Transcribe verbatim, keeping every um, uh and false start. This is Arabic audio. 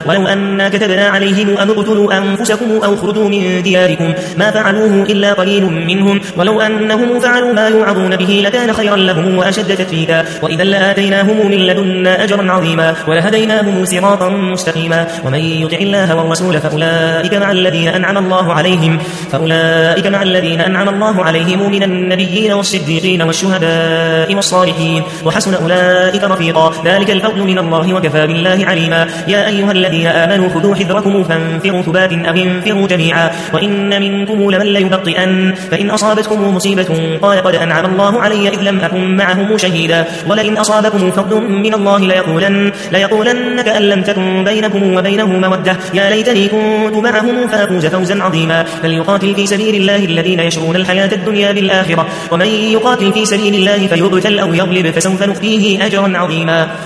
ولو أن كتبنا عليهم أن اقتلوا أنفسكم أو اخرجوا من دياركم ما فعلوه إلا قليل منهم ولو أنهم فعلوا ما يوعظون به لكان خيرا لهم وأشد تثبيتا وإذا لآتيناهم من لدنا أجرا عظيما ولهديناهم صراطا مستقيما ومن يطع الله والرسول فأولئك مع الذين أنعم الله عليهم فأولئك مع الذين أنعم الله عليهم من النبيين والصديقين والشهداء والصالحين وحسن أولئك رفيقا ذلك الفضل من الله وكفى بالله عليما يا أيها الذين آمنوا خذوا حذركم فانفروا ثبات أو انفروا جميعا وإن منكم لمن ليبطئن فإن أصابتكم مصيبة قال قد أنعم الله علي إذ لم أكن معهم شهيدا ولئن أصابكم فضل من الله ليقولن, ليقولن كأن لم تكن بينكم وبينه مودة يا ليتني كنت معهم فأفوز فوزا عظيما فليقاتل في سبيل الله الذين يشرون الحياة الدنيا بالآخرة ومن يقاتل في سبيل الله فيقتل أو يغلب فسوف نؤتيه أجرا عظيما.